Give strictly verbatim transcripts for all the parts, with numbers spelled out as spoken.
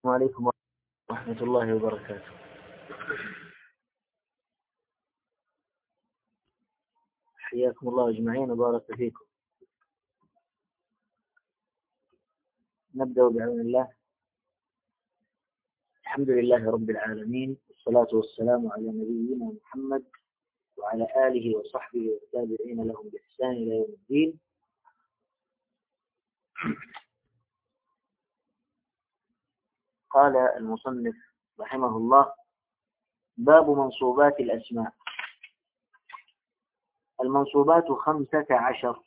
عليكم ورحمة الله وبركاته. حياكم الله أجمعين وبارك فيكم. نبدأ بعون الله. الحمد لله رب العالمين، والصلاة والسلام على نبينا محمد وعلى آله وصحبه والتابعين لهم بإحسان إلى يوم الدين. قال المصنف رحمه الله: باب منصوبات الأسماء. المنصوبات خمسة عشر،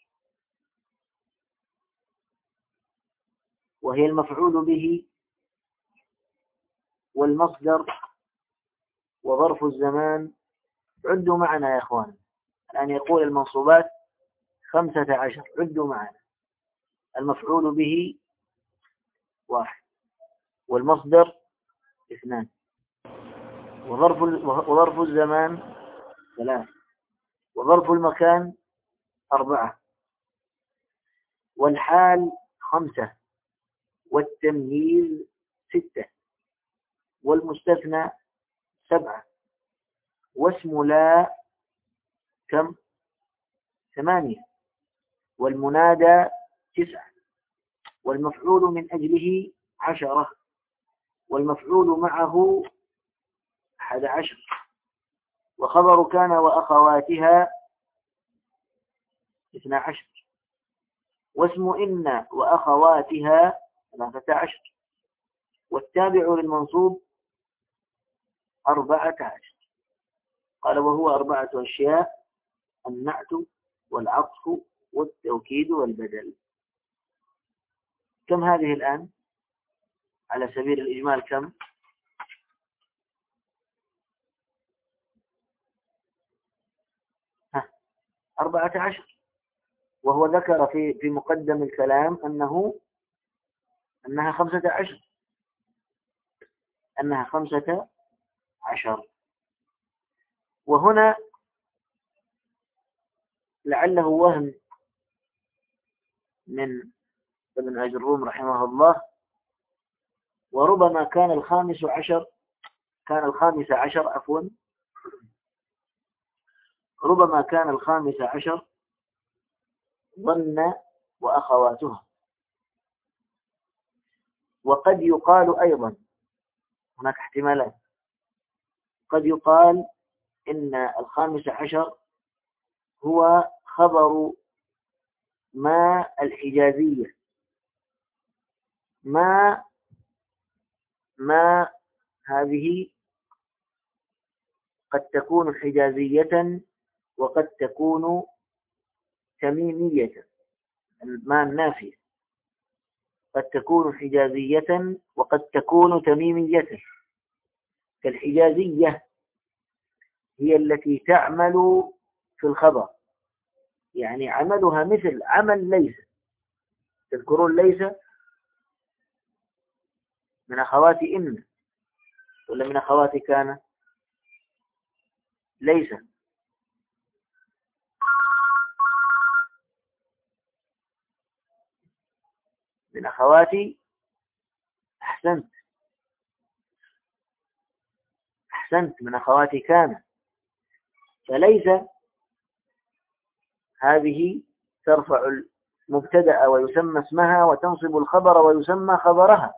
وهي المفعول به والمصدر وظرف الزمان. عدوا معنا يا إخوان، الآن يقول المنصوبات خمسة عشر، عدوا معنا. المفعول به واحد، والمصدر اثنان، وظرف وظرف الزمان ثلاث، وظرف المكان أربعة، والحال خمسة، والتمييز ستة، والمستثنى سبعة، واسم لا كم؟ ثمانية، والمنادى تسعة، والمفعول من أجله عشرة، والمفعول معه أحد عشر، وخبر كان وأخواتها اثنا عشر، واسم إن وأخواتها ثلاثة عشر، والتابع للمنصوب أربعة عشر. قال: وهو أربعة أشياء: النعت والعطف والتوكيد والبدل. كم هذه الآن على سبيل الإجمال؟ كم؟ ها، أربعة عشر. وهو ذكر في في مقدم الكلام أنه أنها خمسة عشر أنها خمسة عشر. وهنا لعله وهم من ابن أجروم رحمه الله، وربما كان الخامس عشر كان الخامس عشر عفوا ربما كان الخامس عشر ظن وأخواتها. وقد يقال أيضا، هناك احتمالات، قد يقال إن الخامس عشر هو خبر ما الحجازية. ما ما هذه قد تكون حجازية وقد تكون تميمية. ما النافية قد تكون حجازية وقد تكون تميمية. كالحجازية هي التي تعمل في الخبر، يعني عملها مثل عمل ليس. تذكرون ليس من أخوات إن ولا من أخوات كان؟ ليس من أخواتي. أحسنت أحسنت من أخواتي كان. فليس هذه ترفع المبتدأ ويسمى اسمها، وتنصب الخبر ويسمى خبرها.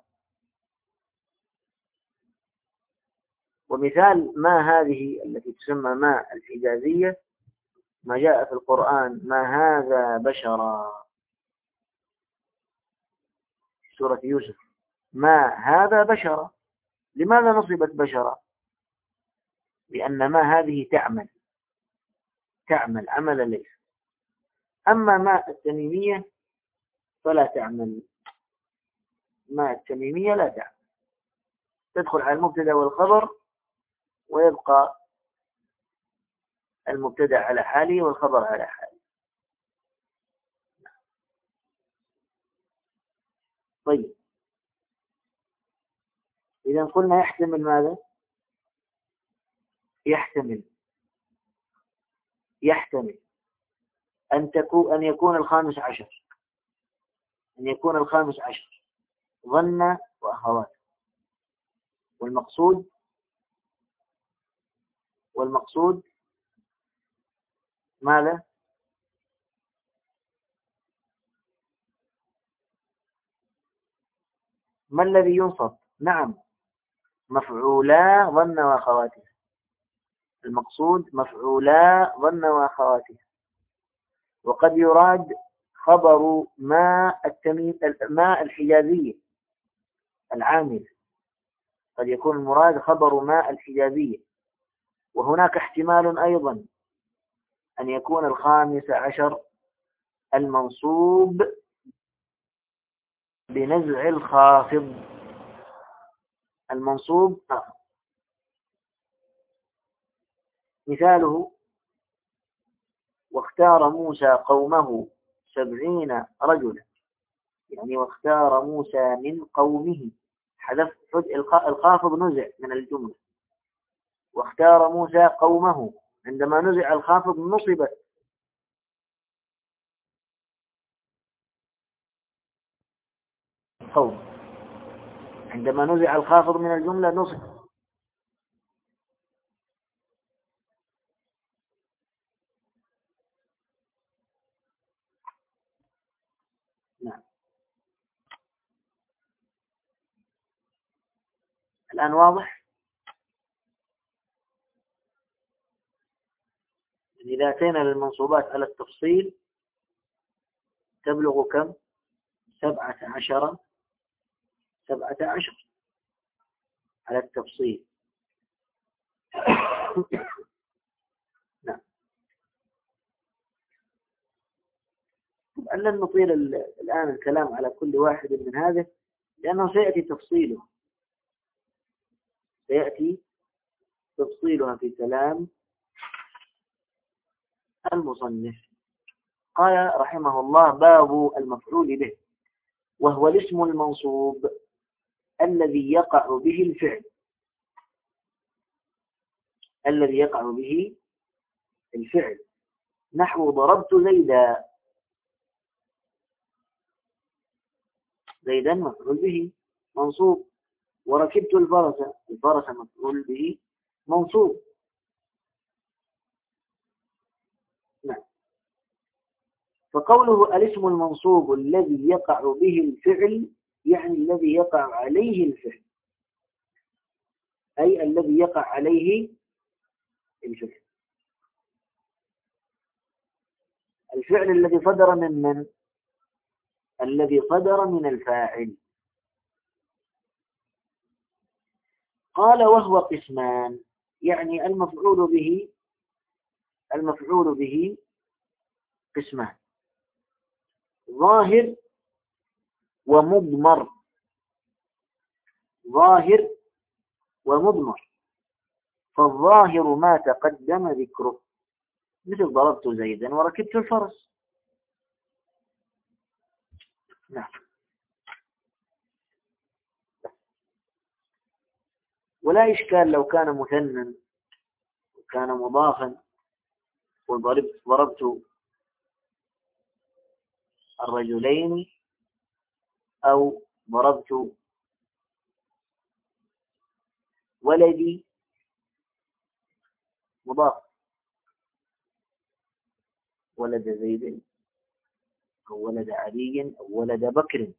ومثال ما هذه التي تسمى ما الحجازية ما جاء في القرآن: ما هذا بشرا، سورة يوسف. ما هذا بشرا. لماذا نصبت بشرا؟ لأن ما هذه تعمل تعمل عمل ليس. أما ما التميمية فلا تعمل. ما التميمية لا تعمل، تدخل على المبتدأ والخبر، ويبقى المبتدأ على حاله والخبر على حاله. طيب، إذا قلنا يحتمل ماذا؟ يحتمل يحتمل أن تكون أن يكون الخامس عشر أن يكون الخامس عشر ظن وأخواته، والمقصود والمقصود ماذا؟ ما الذي ينصب؟ نعم، مفعولا ظن وأخواته. المقصود مفعولا ظن وأخواته. وقد يراد خبر ما التمييز ما الحجازية العامل، قد يكون المراد خبر ما الحجازية. وهناك احتمال أيضا أن يكون الخامس عشر المنصوب بنزع الخافض. المنصوب مثاله: واختار موسى قومه سبعين رجلا، يعني واختار موسى من قومه، حذف الخافض نزع من الجملة. واختار موسى قومه، عندما نزع الخافض نصبت قوم، عندما نزع الخافض من الجملة نصب. نعم. الآن واضح؟ إذا أتينا للمنصوبات على التفصيل تبلغ كم؟ سبعة عشر سبعة عشر على التفصيل. نعم. لن نطيل الآن الكلام على كل واحد من هذه، لأنه سيأتي تفصيله سيأتي تفصيلها في كلام المصنف. قال رحمه الله: باب المفعول به، وهو الاسم المنصوب الذي يقع به الفعل الذي يقع به الفعل نحو ضربت زيدا. زيدا مفعول به منصوب. وركبت الفرس، الفرس مفعول به منصوب. نعم. فقوله الاسم المنصوب الذي يقع به الفعل يعني الذي يقع عليه الفعل، أي الذي يقع عليه الفعل. الفعل الذي صدر من من؟ الذي صدر من الفاعل. قال: وهو قسمان، يعني المفعول به المفعول به قسمان: ظاهر ومضمر. ظاهر ومضمر. فالظاهر ما تقدم ذكره، مثل ضربت زيدا وركبت الفرس. نعم. ولا إشكال لو كان مثنى وكان مضافا، وضربت ضربت الرجلين، أو ضربت ولدي مضاف، ولد زيد أو ولد علي أو ولد بكر.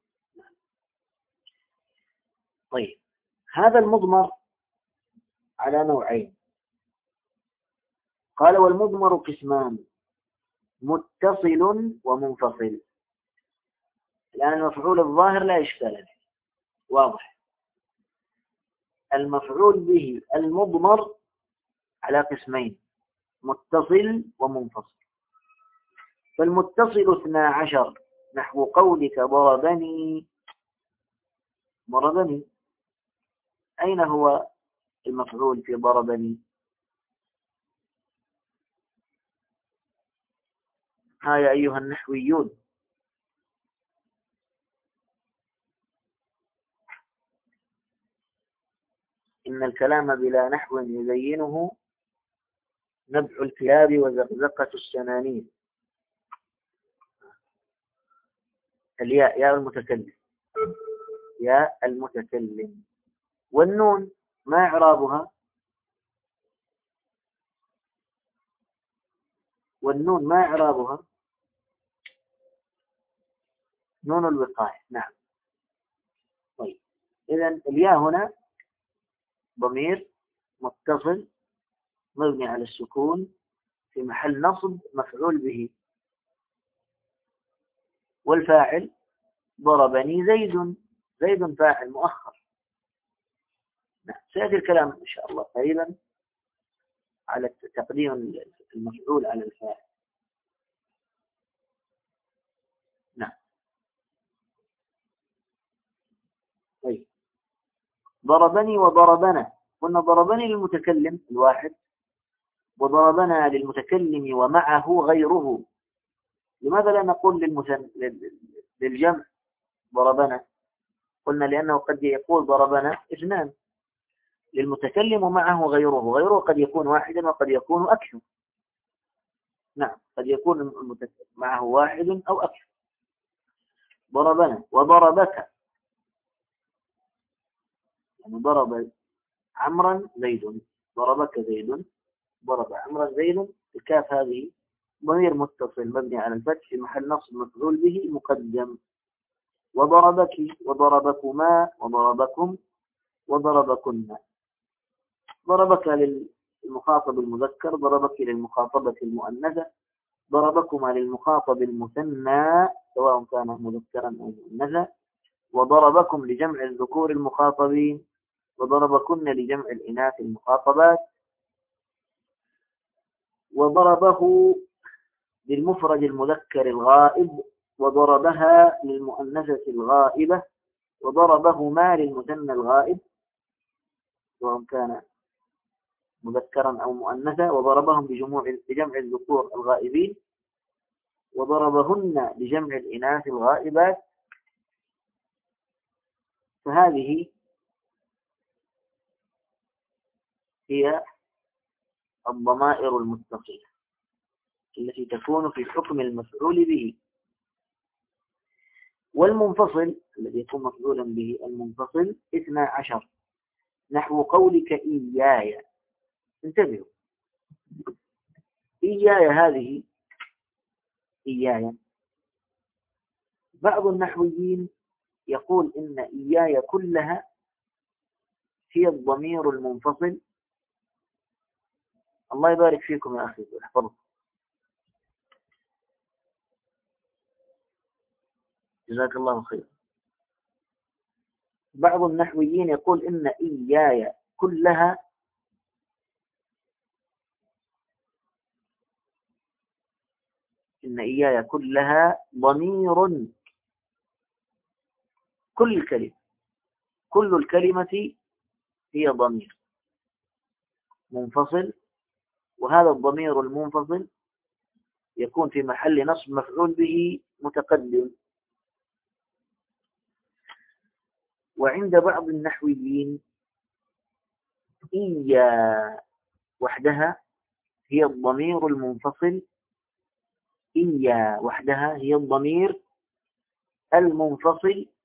طيب، هذا المضمر على نوعين. قال: والمضمر قسمان: متصل ومنفصل. الآن المفعول الظاهر لا إشكال له، واضح. المفعول به المضمر على قسمين: متصل ومنفصل. فالمتصل اثنا عشر، نحو قولك ضربني. ضربني، أين هو المفعول في ضربني؟ ها يا أيها النحويون. إن الكلام بلا نحو يزينه نبع الكلاب وزقزقة السنانين. الياء يا المتكلم، يا المتكلم. والنون ما إعرابها؟ والنون ما إعرابها؟ نون الوقاية. نعم. طيب، إذن الياء هنا ضمير متصل مبني على السكون في محل نصب مفعول به. والفاعل ضربني زيد، زيد فاعل مؤخر. نعم. سيأتي الكلام إن شاء الله قريبا على تقديم المفعول على الفاعل. نعم. طيب، ضربني وضربنا، قلنا ضربني للمتكلم الواحد، وضربنا للمتكلم ومعه غيره. لماذا لا نقول للمثن... للجمع ضربنا؟ قلنا لأنه قد يقول ضربنا اثنان، للمتكلم ومعه غيره، غيره قد يكون واحدا وقد يكون أكثر. نعم، قد يكون المتكلم معه واحد أو أكثر. ضربنا وضربك، يعني ضرب عمرا زيد، ضربك زيد، ضرب عمرا زيد. الكاف هذه ضمير متصل مبني على الفتح في محل نصب مفعول به مقدم. وضربك وضربكما وضربكم وضربكن. ضربك للمخاطب المذكر، ضربك للمخاطبة المؤنثة، ضربكما للمخاطب المثنى سواء كان مذكرا أو مؤنثا، وضربكم لجمع الذكور المخاطبين، وضربكن لجمع الإناث المخاطبات، وضربه للمفرد المذكر الغائب، وضربها للمؤنثة الغائبة، وضربهما للمثنى الغائب سواء كان مذكرا أو مؤنثا، وضربهم بجموع لجمع الذكور الغائبين، وضربهن لجمع الإناث الغائبات. فهذه هي الضمائر المتصلة التي تكون في حكم المفعول به. والمنفصل الذي يكون مفعولا به المنفصل اثنا عشر، نحو قولك إياي. انتبهوا، إياي هذه إياي بعض النحويين يقول إن إياي كلها هي الضمير المنفصل. الله يبارك فيكم يا أخي واحفظكم، جزاك الله خير. بعض النحويين يقول إن إياي كلها إن إياي كلها ضمير، كل الكلمة، كل الكلمة هي ضمير منفصل، وهذا الضمير المنفصل يكون في محل نصب مفعول به متقدم. وعند بعض النحويين إيا وحدها هي الضمير المنفصل، إيا وحدها هي الضمير المنفصل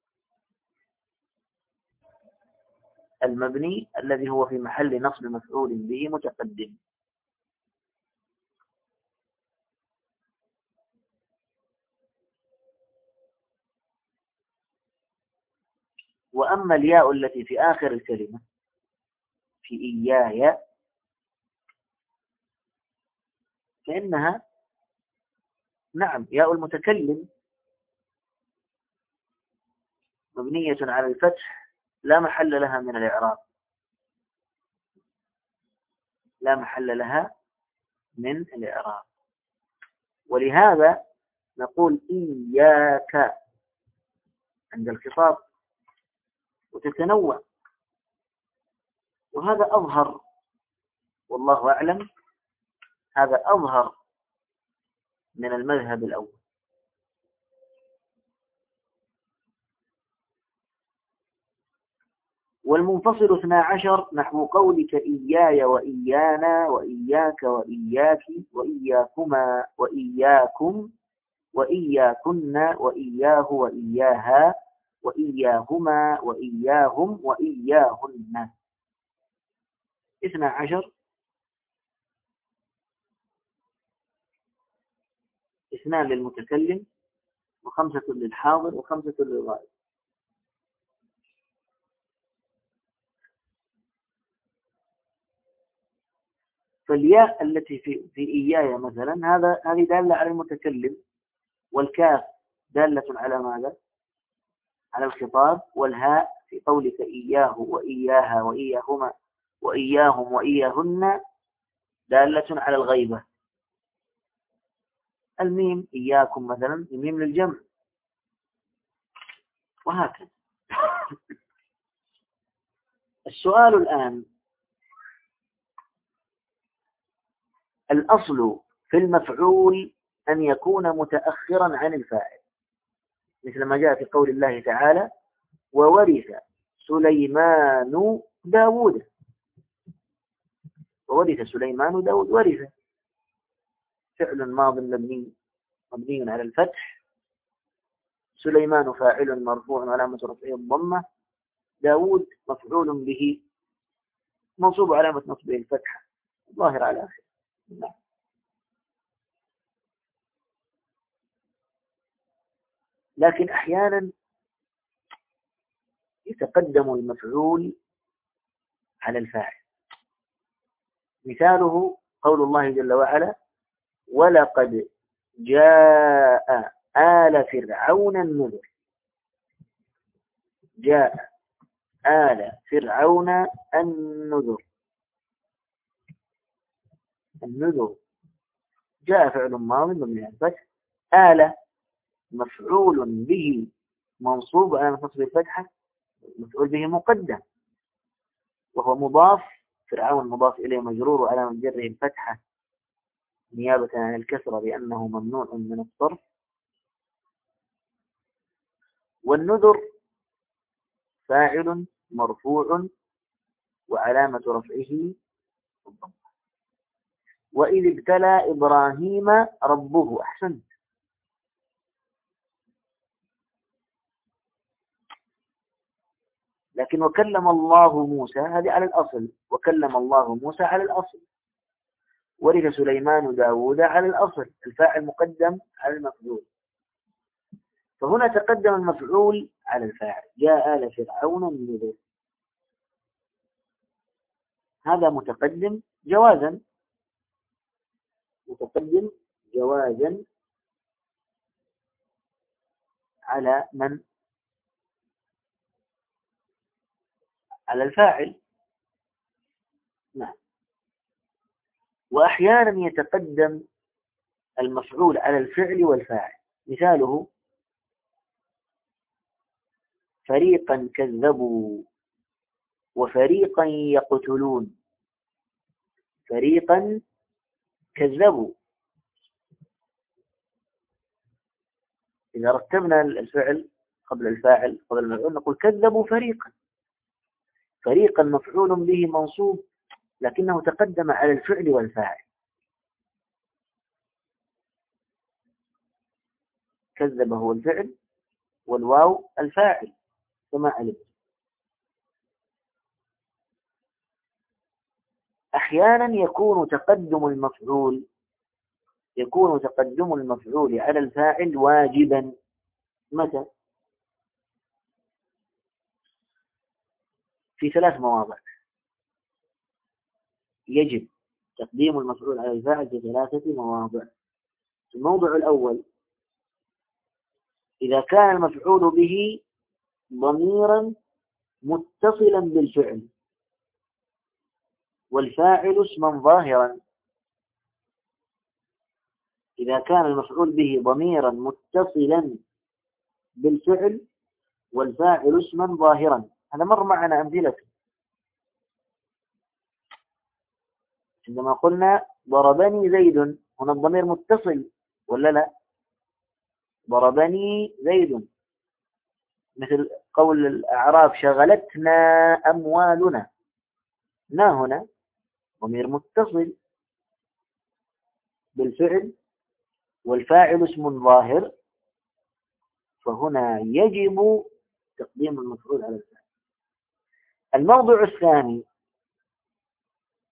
المبني الذي هو في محل نصب مفعول به متقدم. وأما الياء التي في آخر الكلمة في إياي فإنها نعم ياء المتكلم مبنية على الفتح لا محل لها من الإعراب، لا محل لها من الإعراب. ولهذا نقول إياك عند الخطاب وتتنوع، وهذا أظهر والله أعلم، هذا أظهر من المذهب الأول. والمنفصل اثنا عشر نحو قولك إياي وإيانا وإياك وإياك وإياكما وإياكم وإياكن وإياه وإياها وإياهما وإياهم وإياهن. اثنا عشر اثنان للمتكلم وخمسة للحاضر وخمسة للغائب. فالياء التي في في إياي مثلا هذا هذه دالة على المتكلم، والكاف دالة على ماذا؟ على الخطاب، والهاء في قولك إياه وإياها وإياهما وإياهم وإياهن دالة على الغيبة. الميم إياكم مثلا الميم للجمع، وهكذا. السؤال الآن، الأصل في المفعول أن يكون متأخرا عن الفاعل، مثل ما جاء في قول الله تعالى وورث سليمان داود. وورث سليمان داود، ورث فعل ماض مبني مبني على الفتح، سليمان فاعل مرفوع علامة رفعه الضمة، داود مفعول به منصوب علامة نصبه الفتحة ظاهر على آخر. نعم. لكن أحيانا يتقدم المفعول على الفاعل. مثاله قول الله جل وعلا ولقد جاء آل فرعون النذر. جاء آل فرعون النذر. النذر جاء فعل ماض مبني على الفتح، آل مفعول به منصوب على نصب الفتحة، مفعول به مقدم وهو مضاف، فرعون مضاف إليه مجرور وعلامة جره الفتحة نيابة عن الكسرة لأنه ممنوع من الصرف. والنذر فاعل مرفوع وعلامة رفعه الضمة. وإذ ابتلى إبراهيم ربه. أحسنت. لكن وكلم الله موسى هذه على الأصل، وكلم الله موسى على الأصل. ورث سليمان داود على الأصل، الفاعل مقدم على المفعول. فهنا تقدم المفعول على الفاعل، جاء آل فرعون النذر. هذا متقدم جوازا، متقدم جوازا على من؟ على الفاعل. نعم. وأحيانا يتقدم المفعول على الفعل والفاعل. مثاله فريقا كذبوا وفريقا يقتلون. فريقا كذبوا، إذا رتبنا الفعل قبل الفاعل قبل المفعول نقول كذبوا فريقا. فريقا مفعول به منصوب لكنه تقدم على الفعل والفاعل. كذب هو الفعل والواو الفاعل كما علم. أحيانا يكون تقدم المفعول يكون تقدم المفعول على الفاعل واجبا. متى؟ في ثلاث مواضع يجب تقديم المفعول على الفاعل، في ثلاثة مواضع. الموضع الأول إذا كان المفعول به ضميرا متصلا بالفعل والفاعل اسما ظاهرا. إذا كان المفعول به ضميرا متصلا بالفعل والفاعل اسما ظاهرا. هذا مر معنا أمثلة عندما قلنا ضربني زيد، هنا الضمير متصل ولا لا؟ ضربني زيد. مثل قول الأعراب شغلتنا أموالنا، نا هنا ضمير متصل بالفعل والفاعل اسم ظاهر، فهنا يجب تقديم المفعول على الفاعل. الموضع الثاني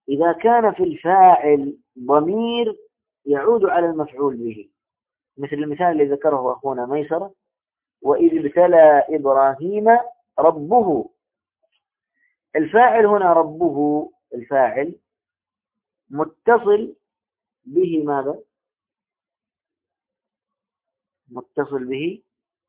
إذا كان في الفاعل ضمير يعود على المفعول به، مثل المثال الذي ذكره أخونا ميسرة: وإذ ابتلى إبراهيم ربه. الفاعل هنا ربه، الفاعل متصل به ماذا؟ متصل به،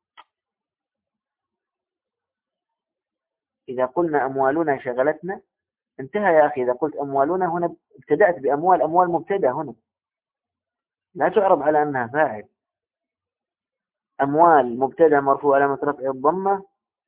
إذا قلنا أموالنا شغلتنا انتهى يا أخي. إذا قلت أموالنا هنا ابتدأت بأموال، أموال مبتدأ هنا لا تعرب على أنها فاعل. أموال مبتدأ مرفوع علامة رفع الضمة،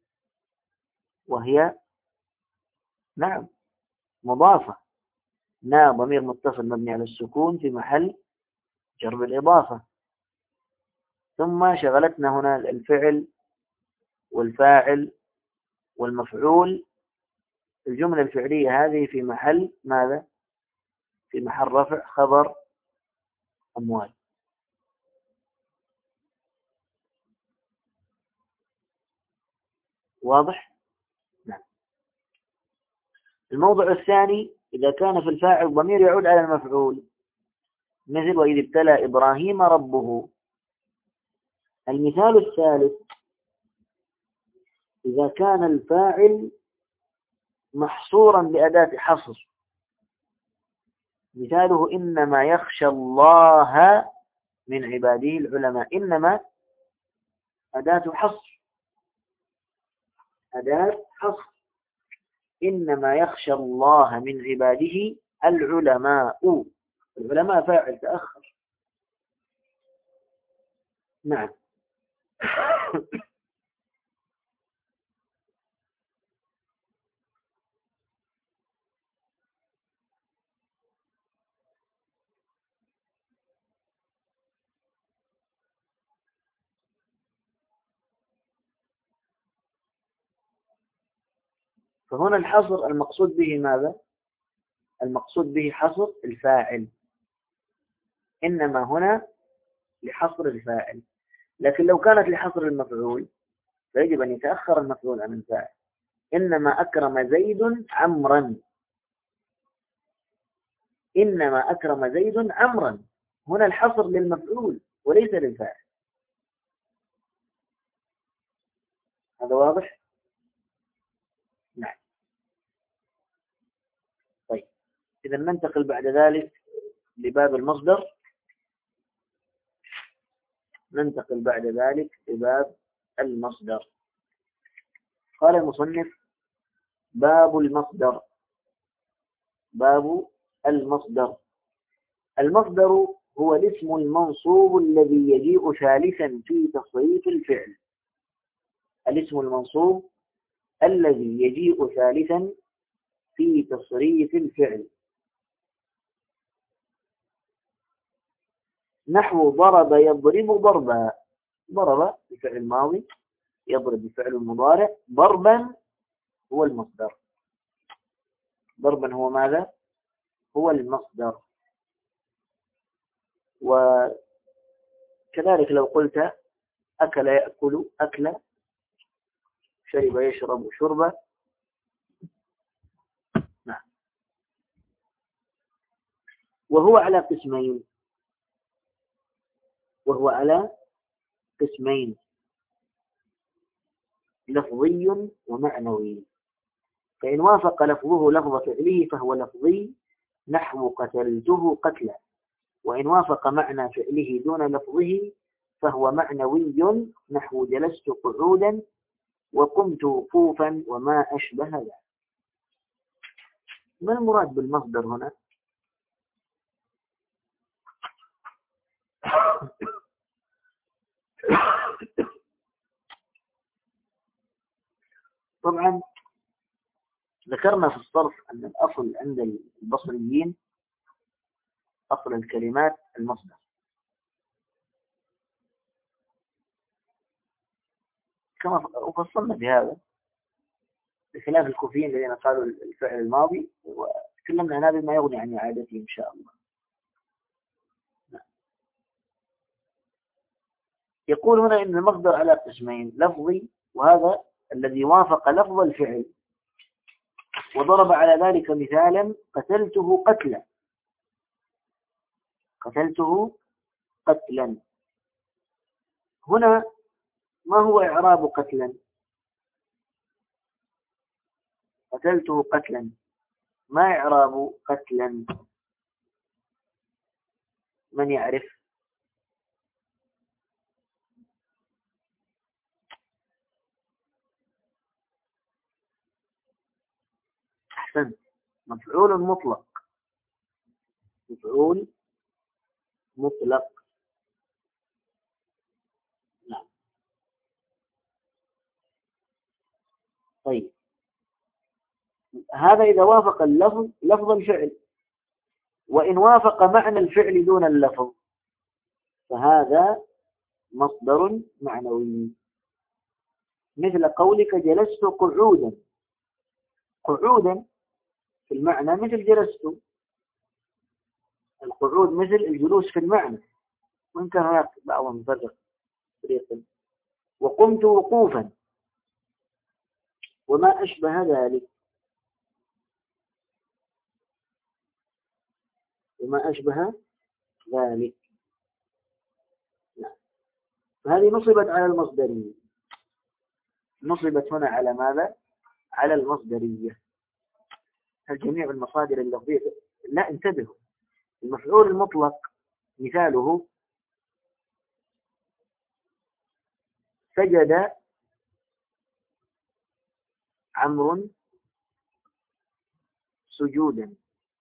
وهي نعم مضافة. نا ضمير متصل مبني على السكون في محل جر بالإضافة. ثم شغلتنا هنا الفعل والفاعل والمفعول. الجملة الفعلية هذه في محل ماذا؟ في محل رفع خبر أموال. واضح؟ نعم. الموضع الثاني: إذا كان في الفاعل ضمير يعود على المفعول، مثل وإذ ابتلى إبراهيم ربه. المثال الثالث: إذا كان الفاعل محصورا بأداة حصر، مثاله إنما يخشى الله من عباده العلماء. إنما أداة حصر، أداة حصر. إنما يخشى الله من عباده العلماء. العلماء فاعل تأخر. نعم. فهنا الحصر المقصود به ماذا؟ المقصود به حصر الفاعل. إنما هنا لحصر الفاعل، لكن لو كانت لحصر المفعول فيجب أن يتأخر المفعول عن الفاعل. إنما أكرم زيد عمرا. إنما أكرم زيد عمرا، هنا الحصر للمفعول وليس للفاعل. هذا واضح؟ نعم. طيب، إذا ننتقل بعد ذلك لباب المصدر. ننتقل بعد ذلك لباب المصدر. قال المصنف: باب المصدر. باب المصدر. المصدر هو الاسم المنصوب الذي يجيء ثالثا في تصريف الفعل. الاسم المنصوب الذي يجيء ثالثا في تصريف الفعل، نحو ضرب يضرب ضربا. ضرب بفعل الماضي، يضرب بفعل المضارع، ضربا هو المصدر. ضربا هو ماذا؟ هو المصدر. وكذلك لو قلت أكل يأكل أكل، شرب يشرب شربا. نعم. وهو على قسمين وهو على قسمين لفظي ومعنوي. فإن وافق لفظه لفظ فعله فهو لفظي، نحو قتلته قتلا. وإن وافق معنى فعله دون لفظه فهو معنوي، نحو جلست قعودا وقمت وقوفا وما أشبه ذلك. ما المراد بالمصدر هنا؟ طبعا ذكرنا في الصرف أن الأصل عند البصريين أصل الكلمات المصدر، كما وفصلنا بهذا بخلاف الكوفيين الذين قالوا الفعل الماضي، وتكلمنا عن هذا ما يغني عن إعادته إن شاء الله. يقول هنا إن المصدر على قسمين: لفظي، وهذا الذي وافق لفظ الفعل. وضرب على ذلك مثالا: قتلته قتلا. قتلته قتلا. هنا ما هو إعراب قتلا؟ قتلته قتلا، ما إعراب قتلا؟ من يعرف؟ أحسن، مفعول مطلق. مفعول مطلق. نعم. طيب، هذا إذا وافق اللفظ لفظ الفعل، وإن وافق معنى الفعل دون اللفظ فهذا مصدر معنوي. مثل قولك جلست قعودا. قعودا في المعنى مثل جلست. القعود مثل الجلوس في المعنى، وإن كان هناك بعضهم فرق طريقا. وقمت وقوفا وما أشبه ذلك. وما أشبه ذلك. نعم. فهذه نصبت على المصدرية. نصبت هنا على ماذا؟ على المصدرية. الجميع المصادر اللفظية. لا، انتبهوا، المفعول المطلق مثاله: سجد عمرو سجودا.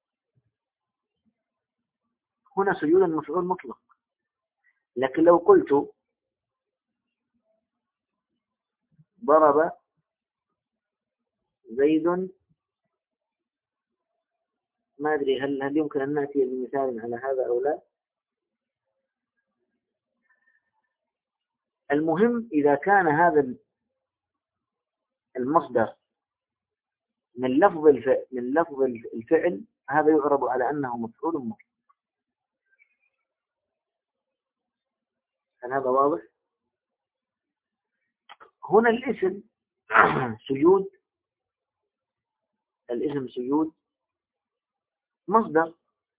هنا سجودا مفعول مطلق. لكن لو قلت ضرب زيد، ما أدري هل هل يمكن أن نأتي بمثال على هذا أو لا. المهم إذا كان هذا المصدر من لفظ الفعل من لفظ الفعل هذا يعرب على أنه مفعول مطلق. هل هذا واضح؟ هنا الاسم سجود. الاسم سجود مصدر،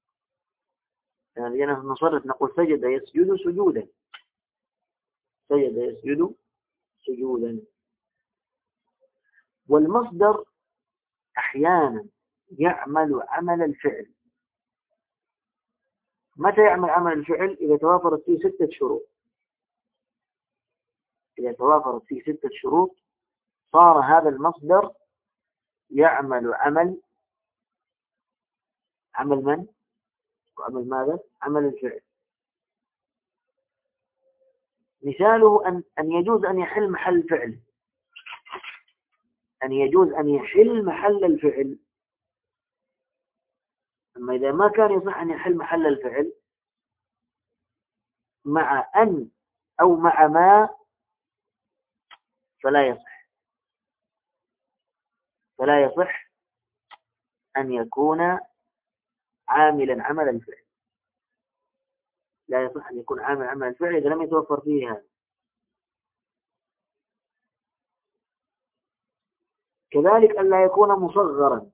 يعني نصرف نقول سجد يسجد سجودا. سجد يسجد سجودا. والمصدر أحيانا يعمل عمل الفعل. متى يعمل عمل الفعل؟ إذا توافرت فيه ستة شروط. إذا توافرت فيه ستة شروط صار هذا المصدر يعمل عمل عمل من؟ وعمل ماذا؟ عمل الفعل. مثاله أن أن يجوز أن يحل محل الفعل. أن يجوز أن يحل محل الفعل. أما إذا ما كان يصح أن يحل محل الفعل مع أن أو مع ما فلا يصح. فلا يصح أن يكون عاملا عمل الفعل. لا يصح أن يكون عامل عمل الفعل إذا لم يتوفر فيه هذا. كذلك أن لا يكون مصغرا.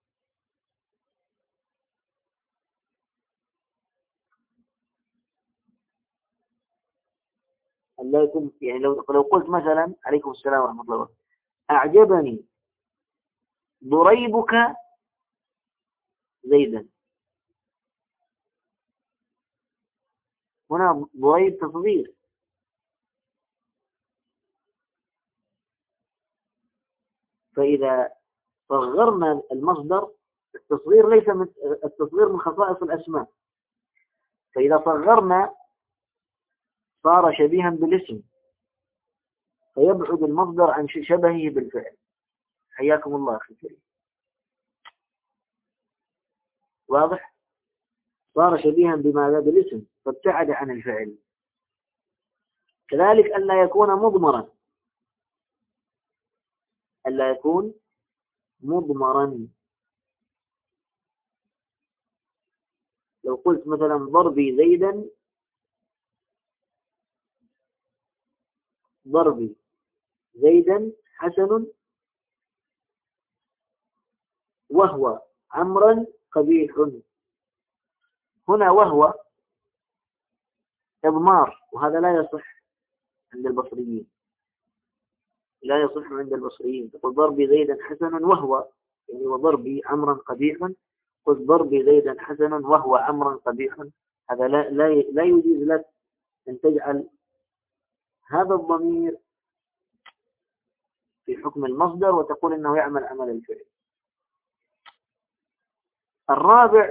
أن لا يكون، يعني لو لو قلت مثلا عليكم السلام ورحمة الله وبركاته: أعجبني ضريبك زيدا. هنا ضريب تصغير. فإذا صغرنا المصدر، التصغير ليس من التصغير من خصائص الأسماء، فإذا صغرنا صار شبيها بالاسم فيبعد المصدر عن شبهه بالفعل. حياكم الله أخي الكريم. واضح؟ صار شبيها بماذا؟ بالاسم، فابتعد عن الفعل. كذلك ألا يكون مضمرا. ألا يكون مضمرا. لو قلت مثلا ضربي زيدا، ضربي زيدا حسن وهو عمرا قبيح. هنا وهو إضمار، وهذا لا يصح عند البصريين، لا يصح عند البصريين. تقول ضربي زيدا حسنا وهو، يعني وضربي عمرا قبيحا، قل ضربي زيدا حسنا وهو عمرا قبيحا. هذا لا لا لا يجوز لك أن تجعل هذا الضمير في حكم المصدر وتقول إنه يعمل عمل الفعل. الرابع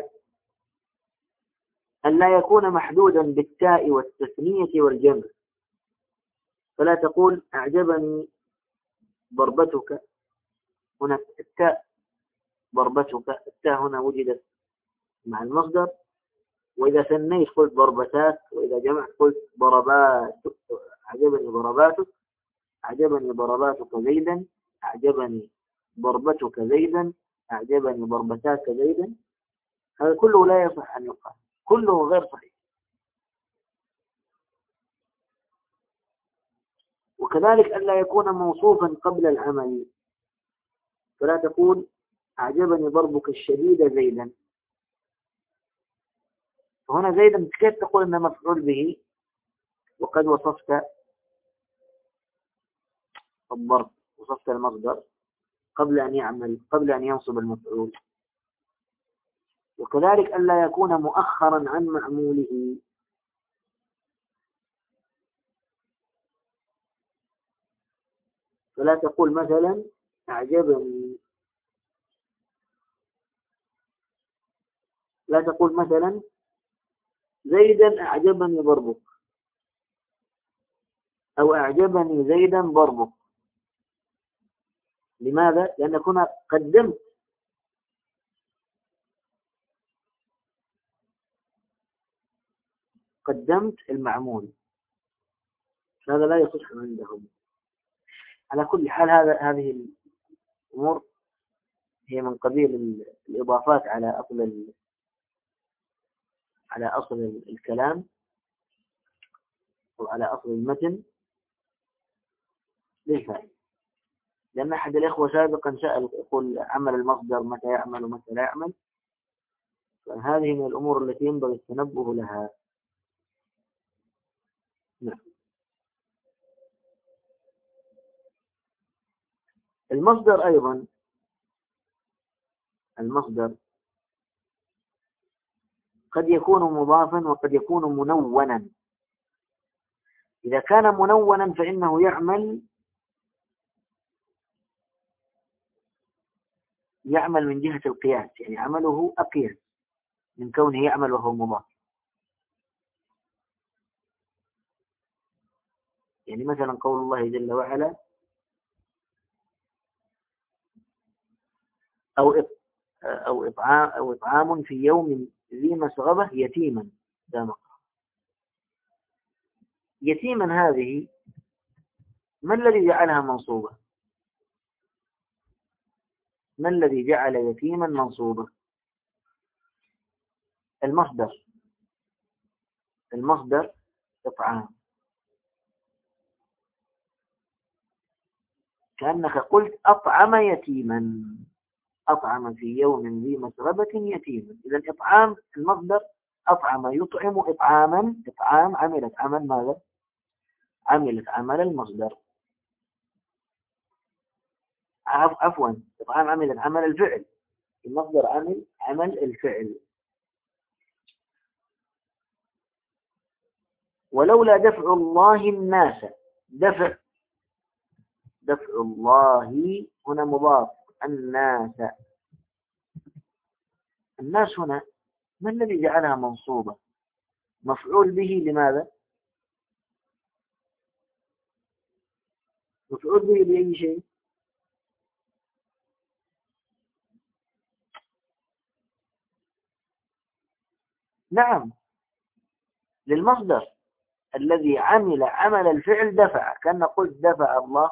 أن لا يكون محدودا بالتاء والتثنية والجمع، فلا تقول أعجبني ضربتك. هنا التاء ضربتك، التاء هنا وجدت مع المصدر، وإذا ثنيت قلت ضربتات، وإذا جمعت قلت ضرباتك. أعجبني ضرباتك، أعجبني ضرباتك زيدا، أعجبني ضربتك زيدا، أعجبني ضربتاك زيدا. هذا كله لا يصح أن يقال، كله غير صحيح. وكذلك ألا يكون موصوفا قبل العمل، فلا تقول أعجبني ضربك الشديد زيدا. فهنا زيدا كيف تقول أنه مفعول به وقد وصفت الضرب، وصفت المصدر قبل أن يعمل، قبل أن ينصب المفعول. وكذلك ألا يكون مؤخرا عن معموله، فلا تقول مثلا أعجبني، لا تقول مثلا زيدا أعجبني ضربك، أو أعجبني زيدا ضربك. لماذا؟ لأنك هنا قدمت قدمت المعمول، هذا لا يصح عندهم. على كل حال هذا هذه الأمور هي من قبيل الإضافات على أصل على أصل الكلام أو على أصل المتن للفائدة. لأن أحد الإخوة سابقا سأل يقول عمل المصدر متى يعمل ومتى لا يعمل، فهذه من الأمور التي ينبغي التنبه لها. نعم. المصدر أيضا، المصدر قد يكون مضافا وقد يكون منونا. إذا كان منونا فإنه يعمل يعمل من جهة القياس، يعني عمله أقيس من كونه يعمل وهو مضاف. يعني مثلا قول الله جل وعلا أو أو إطعام أو إطعام في يوم ذي مسغبة يتيما ذا مقربة. يتيما هذه ما الذي جعلها منصوبة؟ ما الذي جعل يتيما منصوبة؟ المصدر، المصدر إطعام. كأنك قلت أطعم يتيما، أطعم في يوم ذي مسغبة يتيما. إذا إطعام المصدر أطعم يطعم إطعاما، إطعام عملت عمل ماذا؟ عملت عمل المصدر. عفوا إطعام عملت عمل الفعل، المصدر عمل عمل الفعل. ولولا دفع الله الناس، دفع دفع الله هنا مضاف، الناس، الناس هنا ما الذي جعلها منصوبة؟ مفعول به لماذا؟ مفعول به لأي شيء؟ نعم، للمصدر الذي عمل عمل الفعل دفع، كان قلت دفع الله.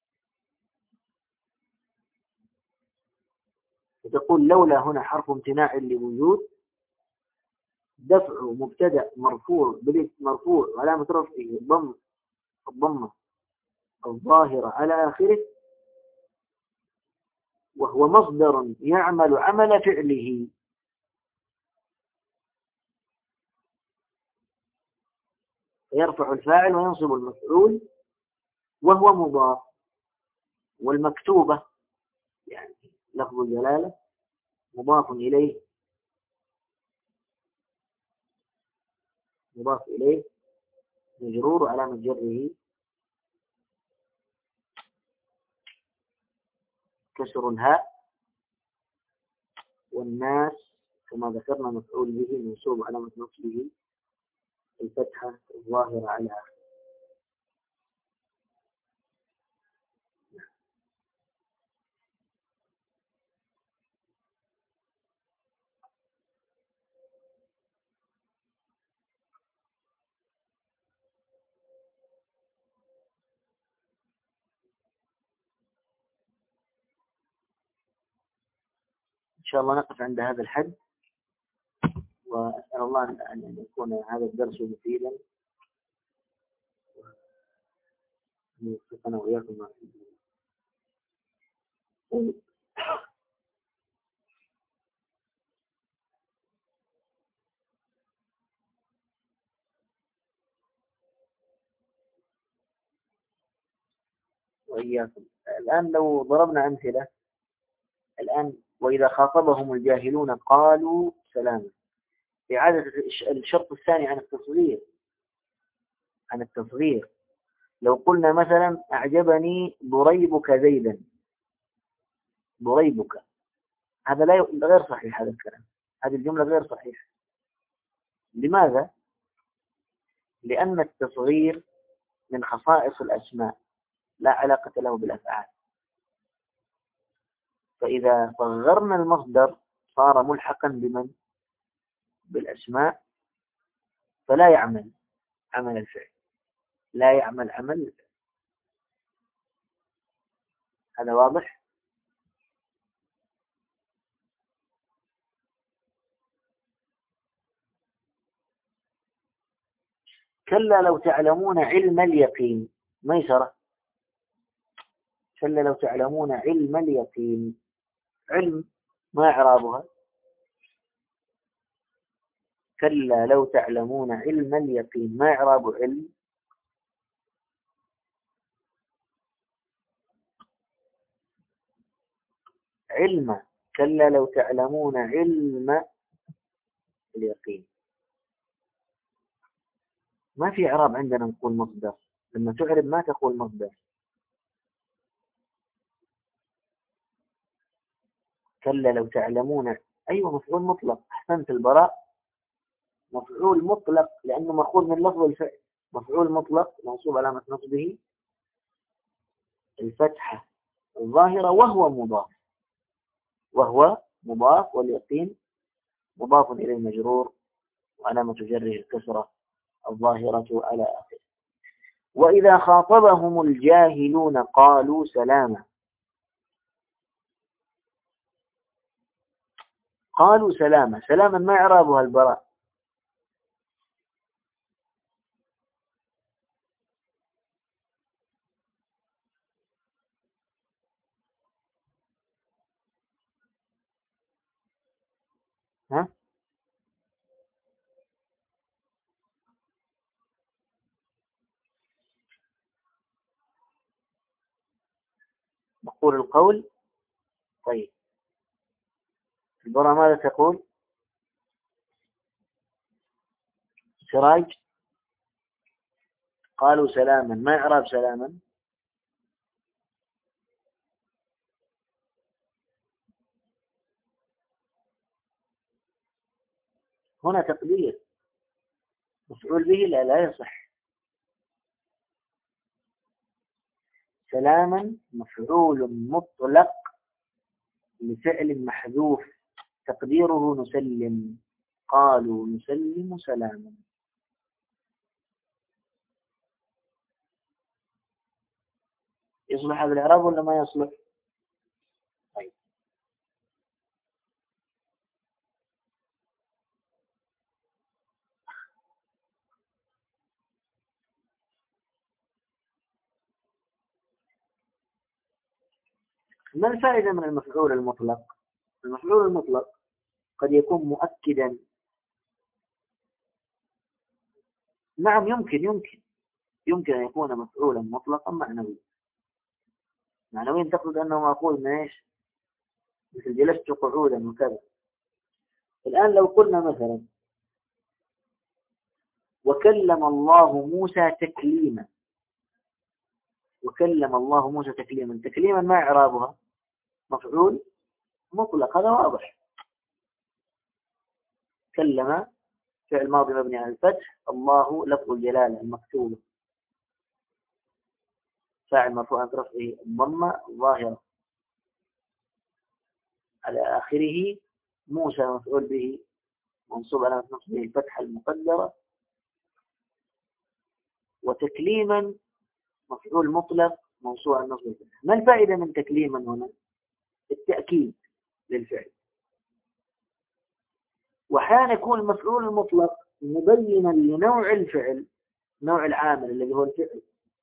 وتقول لولا هنا حرف امتناع لوجود، دفع مبتدأ مرفوع مرفوع علامة رفعه الضم الضمة الظاهرة على آخره، وهو مصدر يعمل عمل فعله. فيرفع الفاعل وينصب المفعول وهو مضاف. والمكتوبة يعني لفظ الجلالة مضاف إليه مضاف إليه مجرور علامة جره كسر الهاء. والناس كما ذكرنا مفعول به منصوب علامة نصبه الفتحة الظاهرة على آخره. إن شاء الله نقف عند هذا الحد، وأسأل الله أن يكون هذا الدرس مفيدا وأن يوفقنا وإياكم ما فيه. وإياكم. الآن لو ضربنا أمثلة الآن: وإذا خاطبهم الجاهلون قالوا سلاما. إعادة الشرط الثاني عن التصغير عن التصغير لو قلنا مثلا: أعجبني ضريبك زيدا. ضريبك، هذا لا غير صحيح. هذا الكلام، هذه الجملة غير صحيحة. لماذا؟ لأن التصغير من خصائص الأسماء لا علاقة له بالأفعال. فإذا صغرنا المصدر صار ملحقا بمن؟ بالأسماء، فلا يعمل عمل الفعل، لا يعمل عمل الفعل. هذا واضح؟ كلا لو تعلمون علم اليقين. ميسرة. كلا لو تعلمون علم اليقين. علم ما إعرابها؟ كلا لو تعلمون علم اليقين، ما إعراب علم؟ علم. كلا لو تعلمون علم اليقين، ما في إعراب عندنا نقول مصدر. لما تعرب ما تقول مصدر. كلا لو تعلمون، أيوة مفعول مطلق. أحسنت البراء، مفعول مطلق لأنه مأخوذ من لفظ الفعل. مفعول مطلق منصوب علامة نصبه الفتحة الظاهرة وهو مضاف. وهو مضاف واليقين مضاف إليه مجرور وعلامة جره الكسرة الظاهرة على آخره. وإذا خاطبهم الجاهلون قالوا سلاما. قالوا سلاما. سلاما ما إعرابها البراء؟ ها؟ مقول القول. طيب البراء ماذا تقول؟ سراج. قالوا سلاما، ما إعراب سلاما؟ هنا تقدير مفعول به لا لا يصح. سلاما مفعول مطلق لفعل محذوف تقديره نسلم. قالوا نسلم سلاما. يصلح هذا الإعراب ولا ما يصلح؟ طيب ما الفائدة من المفعول المطلق؟ المفعول المطلق قد يكون مؤكدا. نعم يمكن يمكن يمكن أن يكون مفعولا مطلقا معنويا. معنويا تقصد أنه مأخوذ من إيش؟ مثل جلست قعودا وكذا. الآن لو قلنا مثلا وكلم الله موسى تكليما، وكلم الله موسى تكليما، تكليما ما إعرابها؟ مفعول مطلق، هذا واضح. كلم فعل ماضي مبني على الفتح، الله لفظ الجلالة المكتوبة، فاعل مرفوع برفعه الضمة الظاهرة على آخره، موسى مفعول به منصوب على نصبه الفتحة المقدرة، وتكليما مفعول مطلق منصوب على نصب الفتحة. ما الفائدة من تكليما هنا؟ التأكيد للفعل. وحين يكون المفعول المطلق مبينا لنوع الفعل، نوع العامل الذي هو الفعل.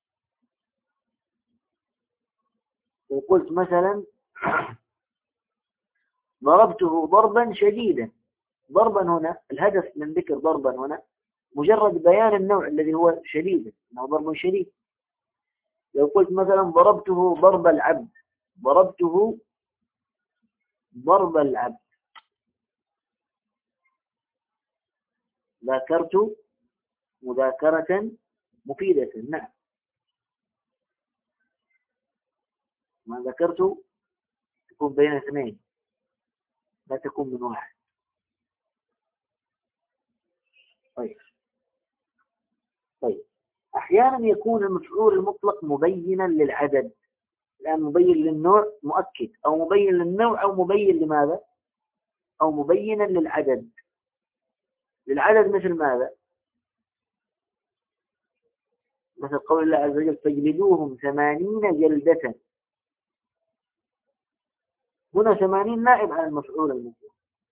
وقلت مثلا ضربته ضربا شديدا، ضربا هنا الهدف من ذكر ضربا هنا مجرد بيان النوع الذي هو شديد، انه ضرب شديد. لو قلت مثلا ضربته ضرب العبد، ضربته ضرب العبد، ذاكرت مذاكرة مفيدة. نعم، ما ذكرت تكون بين اثنين لا تكون من واحد. طيب طيب أحيانا يكون المفعول المطلق مبينا للعدد، الآن مبين للنوع مؤكد، أو مبين للنوع، أو مبين لماذا؟ أو مبينا للعدد. للعدد مثل ماذا؟ مثل قول الله عز وجل فاجلدوهم ثمانين جلدة. هنا ثمانين نائب عن المفعول المطلق.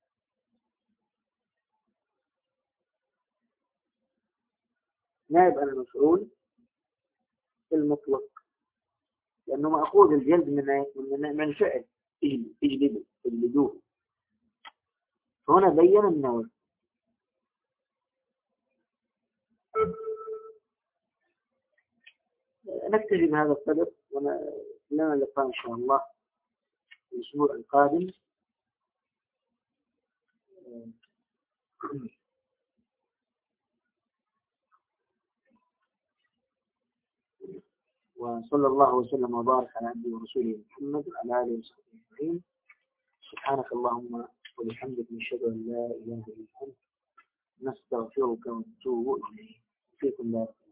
نائب عن المفعول المطلق، لأنه مأخوذ الجلد من من من فعل اجلدوا اجلدوه، فهنا بين النوع. نكتفي بهذا القدر، ولنا اللقاء إن شاء الله الأسبوع القادم. وصلى الله وسلم وبارك على عبده ورسوله محمد وعلى آله وصحبه أجمعين. سبحانك اللهم وبحمدك نشهد أن لا إله إلا أنت نستغفرك ونتوب إليك. فيكم بارك.